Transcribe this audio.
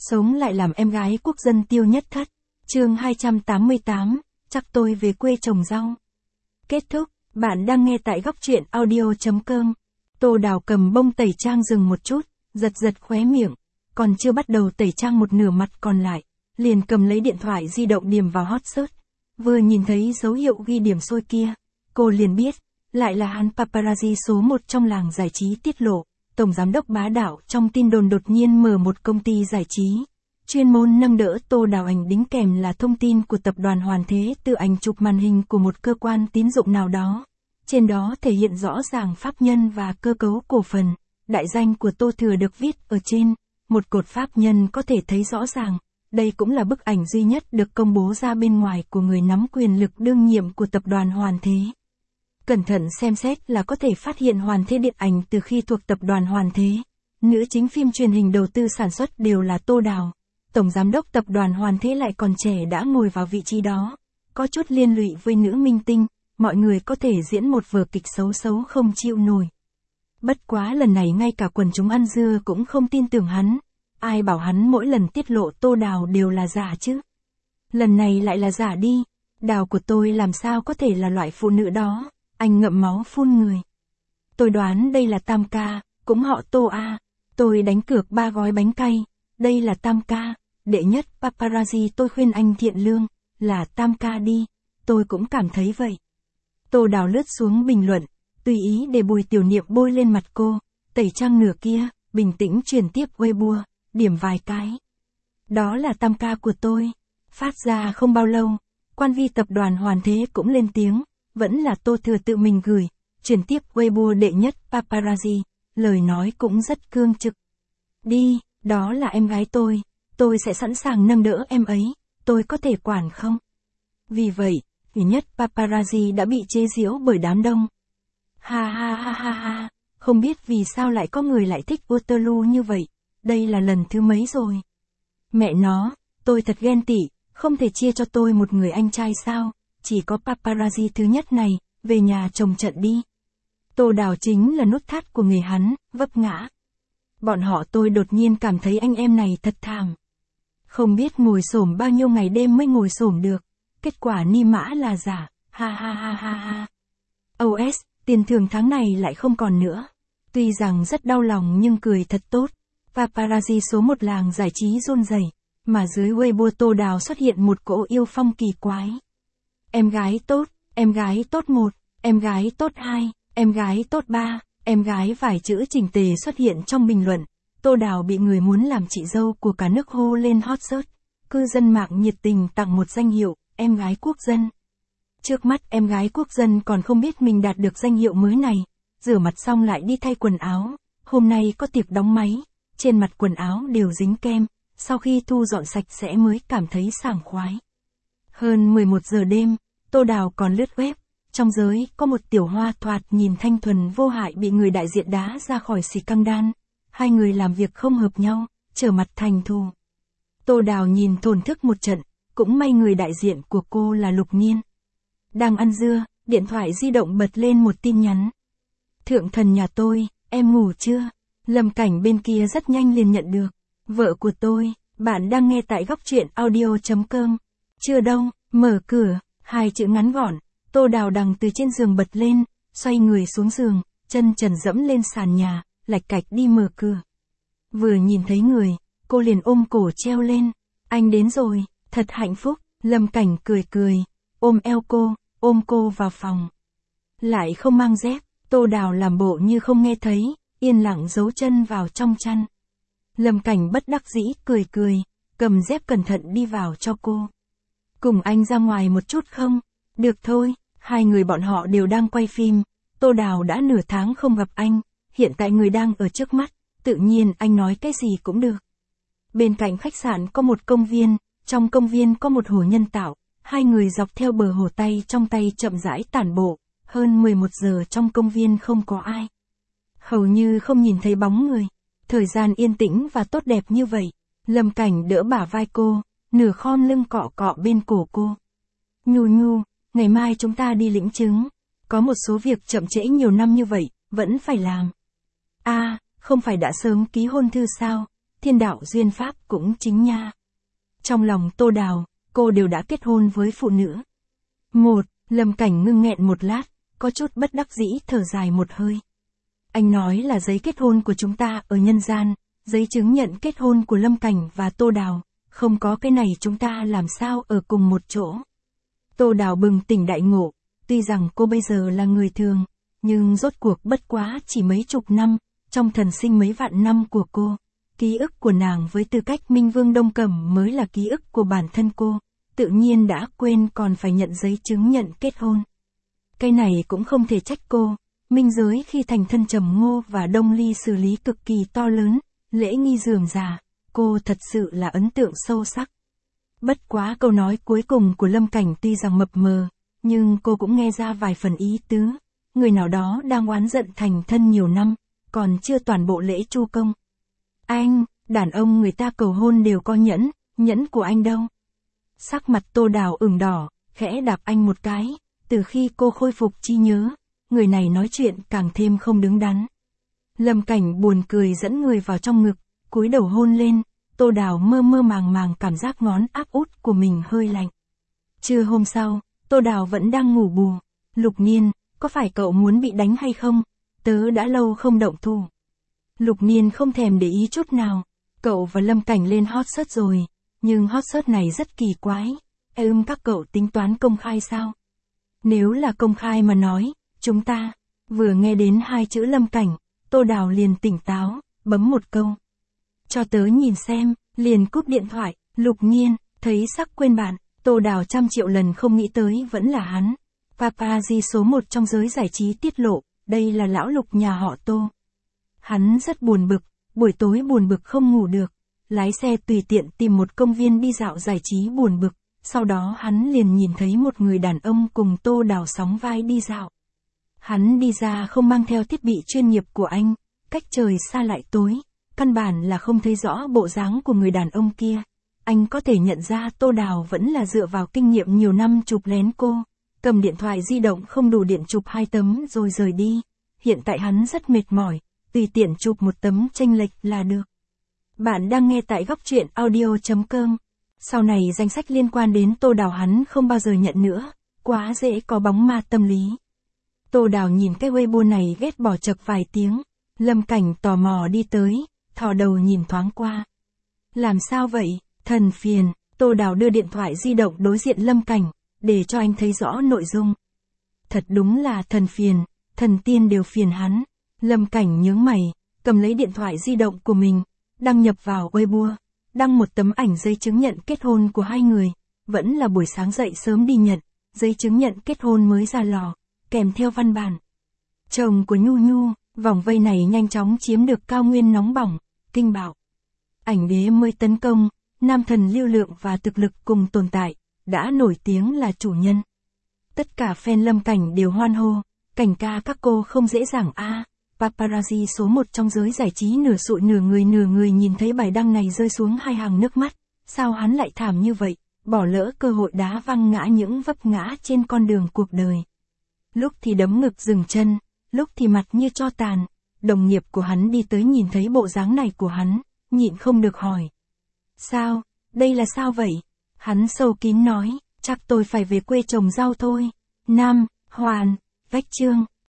Sống lại làm em gái quốc dân Tiêu Nhất Thất. Chương 288, chắc tôi về quê trồng rau. Kết thúc, bạn đang nghe tại góc truyện audio.com. Tô Đào cầm bông tẩy trang dừng một chút, giật giật khóe miệng, còn chưa bắt đầu tẩy trang một nửa mặt còn lại, liền cầm lấy điện thoại di động điểm vào hot search. Vừa nhìn thấy dấu hiệu ghi điểm xôi kia, cô liền biết, lại là hắn paparazzi số 1 trong làng giải trí tiết lộ, tổng giám đốc bá đạo trong tin đồn đột nhiên mở một công ty giải trí, chuyên môn nâng đỡ Tô Đào. Ảnh đính kèm là thông tin của tập đoàn Hoàn Thế từ ảnh chụp màn hình của một cơ quan tín dụng nào đó. Trên đó thể hiện rõ ràng pháp nhân và cơ cấu cổ phần, đại danh của Tô Thừa được viết ở trên, một cột pháp nhân có thể thấy rõ ràng. Đây cũng là bức ảnh duy nhất được công bố ra bên ngoài của người nắm quyền lực đương nhiệm của tập đoàn Hoàn Thế. Cẩn thận xem xét là có thể phát hiện Hoàn Thế điện ảnh từ khi thuộc tập đoàn Hoàn Thế. Nữ chính phim truyền hình đầu tư sản xuất đều là Tô Đào. Tổng giám đốc tập đoàn Hoàn Thế lại còn trẻ đã ngồi vào vị trí đó. Có chút liên lụy với nữ minh tinh, mọi người có thể diễn một vở kịch xấu xấu không chịu nổi. Bất quá lần này ngay cả quần chúng ăn dưa cũng không tin tưởng hắn. Ai bảo hắn mỗi lần tiết lộ Tô Đào đều là giả chứ? Lần này lại là giả đi. Đào của tôi làm sao có thể là loại phụ nữ đó? Anh ngậm máu phun người. Tôi đoán đây là Tam ca, cũng họ Tô a. Tôi đánh cược 3 gói bánh cay. Đây là Tam ca. Đệ nhất paparazzi tôi khuyên anh thiện lương, là Tam ca đi. Tôi cũng cảm thấy vậy. Tô Đào lướt xuống bình luận, tùy ý để Bùi Tiểu Niệm bôi lên mặt cô, tẩy trang nửa kia, bình tĩnh truyền tiếp Weibo, điểm vài cái. Đó là Tam ca của tôi. Phát ra không bao lâu, quan vi tập đoàn Hoàn Thế cũng lên tiếng, vẫn là Tô Thừa tự mình gửi, truyền tiếp Weibo đệ nhất paparazzi, lời nói cũng rất cương trực. Đi, đó là em gái tôi sẽ sẵn sàng nâng đỡ em ấy, tôi có thể quản không? Vì vậy, duy nhất paparazzi đã bị chế giễu bởi đám đông. Ha ha ha ha ha, không biết vì sao lại có người lại thích Waterloo như vậy, đây là lần thứ mấy rồi. Mẹ nó, tôi thật ghen tị, không thể chia cho tôi một người anh trai sao, chỉ có paparazzi thứ nhất này, về nhà trồng trận đi. Tô Đào chính là nút thắt của người hắn, vấp ngã. Bọn họ tôi đột nhiên cảm thấy anh em này thật thảm. Không biết ngồi xổm bao nhiêu ngày đêm mới ngồi xổm được, kết quả ni mã là giả, ha ha ha ha ha. OS, tiền thưởng tháng này lại không còn nữa. Tuy rằng rất đau lòng nhưng cười thật tốt. Paparazzi số 1 làng giải trí run rẩy, mà dưới Weibo Tô Đào xuất hiện một cỗ yêu phong kỳ quái. Em gái tốt 1, em gái tốt 2, em gái tốt 3, em gái vài chữ chỉnh tề xuất hiện trong bình luận. Tô Đào bị người muốn làm chị dâu của cả nước hô lên hot search. Cư dân mạng nhiệt tình tặng một danh hiệu, em gái quốc dân. Trước mắt em gái quốc dân còn không biết mình đạt được danh hiệu mới này. Rửa mặt xong lại đi thay quần áo. Hôm nay có tiệc đóng máy. Trên mặt quần áo đều dính kem. Sau khi thu dọn sạch sẽ mới cảm thấy sảng khoái. Hơn 11 giờ đêm, Tô Đào còn lướt web. Trong giới có một tiểu hoa thoạt nhìn thanh thuần vô hại bị người đại diện đá ra khỏi xì căng đan. Hai người làm việc không hợp nhau, trở mặt thành thù. Tô Đào nhìn thổn thức một trận, cũng may người đại diện của cô là Lục Niên. Đang ăn dưa, điện thoại di động bật lên một tin nhắn. Thượng thần nhà tôi, em ngủ chưa? Lâm Cảnh bên kia rất nhanh liền nhận được. Vợ của tôi, bạn đang nghe tại góc truyện audio.com. Chưa đâu, mở cửa, 2 chữ ngắn gọn. Tô Đào đằng từ trên giường bật lên, xoay người xuống giường, chân trần dẫm lên sàn nhà, lạch cạch đi mở cửa. Vừa nhìn thấy người, cô liền ôm cổ treo lên. Anh đến rồi, thật hạnh phúc. Lâm Cảnh cười cười, ôm eo cô, ôm cô vào phòng. Lại không mang dép, Tô Đào làm bộ như không nghe thấy, yên lặng giấu chân vào trong chăn. Lâm Cảnh bất đắc dĩ cười cười, cầm dép cẩn thận đi vào cho cô. Cùng anh ra ngoài một chút không? Được thôi, hai người bọn họ đều đang quay phim. Tô Đào đã nửa tháng không gặp anh, hiện tại người đang ở trước mắt, tự nhiên anh nói cái gì cũng được. Bên cạnh khách sạn có một công viên, trong công viên có một hồ nhân tạo, hai người dọc theo bờ hồ tay trong tay chậm rãi tản bộ, hơn 11 giờ trong công viên không có ai. Hầu như không nhìn thấy bóng người, thời gian yên tĩnh và tốt đẹp như vậy. Lâm Cảnh đỡ bả vai cô, nửa khom lưng cọ cọ bên cổ cô. Nhu nhu, ngày mai chúng ta đi lĩnh chứng, có một số việc chậm trễ nhiều năm như vậy, vẫn phải làm. À, không phải đã sớm ký hôn thư sao? thiên đạo duyên pháp cũng chính nha. Trong lòng Tô Đào, cô đều đã kết hôn với phụ nữ. Lâm Cảnh ngưng nghẹn một lát, có chút bất đắc dĩ thở dài một hơi. Anh nói là giấy kết hôn của chúng ta ở nhân gian, giấy chứng nhận kết hôn của Lâm Cảnh và Tô Đào, không có cái này chúng ta làm sao ở cùng một chỗ. Tô Đào bừng tỉnh đại ngộ, tuy rằng cô bây giờ là người thường, nhưng rốt cuộc bất quá chỉ mấy chục năm, trong thần sinh mấy vạn năm của cô, ký ức của nàng với tư cách Minh Vương Đông Cẩm mới là ký ức của bản thân cô, tự nhiên đã quên còn phải nhận giấy chứng nhận kết hôn. Cái này cũng không thể trách cô, minh giới khi thành thân Trầm Ngô và Đông Ly xử lý cực kỳ to lớn, lễ nghi rườm rà, cô thật sự là ấn tượng sâu sắc. Bất quá câu nói cuối cùng của Lâm Cảnh tuy rằng mập mờ, nhưng cô cũng nghe ra vài phần ý tứ, người nào đó đang oán giận thành thân nhiều năm, còn chưa toàn bộ lễ chu công. Anh, đàn ông người ta cầu hôn đều có nhẫn, nhẫn của anh đâu? Sắc mặt Tô Đào ửng đỏ, khẽ đạp anh một cái, từ khi cô khôi phục trí nhớ, người này nói chuyện càng thêm không đứng đắn. Lâm Cảnh buồn cười dẫn người vào trong ngực, cúi đầu hôn lên, Tô Đào mơ mơ màng màng cảm giác ngón áp út của mình hơi lạnh. Trưa hôm sau, Tô Đào vẫn đang ngủ bù. Lục Niên, có phải cậu muốn bị đánh hay không? Tớ đã lâu không động thủ. Lục Niên không thèm để ý chút nào. Cậu và Lâm Cảnh lên hot search rồi, nhưng hot search này rất kỳ quái. Các cậu tính toán công khai sao? Nếu là công khai mà nói, chúng ta, vừa nghe đến hai chữ Lâm Cảnh, Tô Đào liền tỉnh táo, bấm một câu. Cho tớ nhìn xem, liền cúp điện thoại. Lục Niên, thấy sắc quên bạn, Tô Đào trăm triệu lần không nghĩ tới vẫn là hắn. Paparazzi số 1 trong giới giải trí tiết lộ, đây là lão Lục nhà họ Tô. Hắn rất buồn bực, buổi tối buồn bực không ngủ được, lái xe tùy tiện tìm một công viên đi dạo giải trí buồn bực, sau đó hắn liền nhìn thấy một người đàn ông cùng Tô Đào sóng vai đi dạo. Hắn đi ra không mang theo thiết bị chuyên nghiệp của anh, cách trời xa lại tối, căn bản là không thấy rõ bộ dáng của người đàn ông kia. Anh có thể nhận ra Tô Đào vẫn là dựa vào kinh nghiệm nhiều năm chụp lén cô, cầm điện thoại di động không đủ điện chụp 2 tấm rồi rời đi. Hiện tại hắn rất mệt mỏi, tùy tiện chụp một tấm chênh lệch là được. Bạn đang nghe tại góc truyện audio.com. Sau này danh sách liên quan đến Tô Đào hắn không bao giờ nhận nữa, quá dễ có bóng ma tâm lý. Tô Đào nhìn cái Weibo này ghét bỏ chật vài tiếng, Lâm Cảnh tò mò đi tới, thò đầu nhìn thoáng qua. Làm sao vậy, thần phiền? Tô Đào đưa điện thoại di động đối diện Lâm Cảnh, để cho anh thấy rõ nội dung. Thật đúng là thần phiền, thần tiên đều phiền hắn. Lâm Cảnh nhướng mày, cầm lấy điện thoại di động của mình, đăng nhập vào Weibo, đăng một tấm ảnh giấy chứng nhận kết hôn của hai người, vẫn là buổi sáng dậy sớm đi nhận, giấy chứng nhận kết hôn mới ra lò, kèm theo văn bản. Chồng của Nhu Nhu, vòng vây này nhanh chóng chiếm được cao nguyên nóng bỏng, kinh bạo. Ảnh đế mới tấn công, nam thần lưu lượng và thực lực cùng tồn tại, đã nổi tiếng là chủ nhân. Tất cả fan Lâm Cảnh đều hoan hô, Cảnh ca các cô không dễ dàng a. Paparazzi số 1 trong giới giải trí nửa sụi nửa người nhìn thấy bài đăng này rơi xuống hai hàng nước mắt, sao hắn lại thảm như vậy, bỏ lỡ cơ hội đá văng ngã những vấp ngã trên con đường cuộc đời. Lúc thì đấm ngực dừng chân, lúc thì mặt như tro tàn, đồng nghiệp của hắn đi tới nhìn thấy bộ dáng này của hắn, nhịn không được hỏi. Sao, đây là sao vậy? Hắn sâu kín nói, chắc tôi phải về quê trồng rau thôi. Nam, Hoàn, Vách Chương.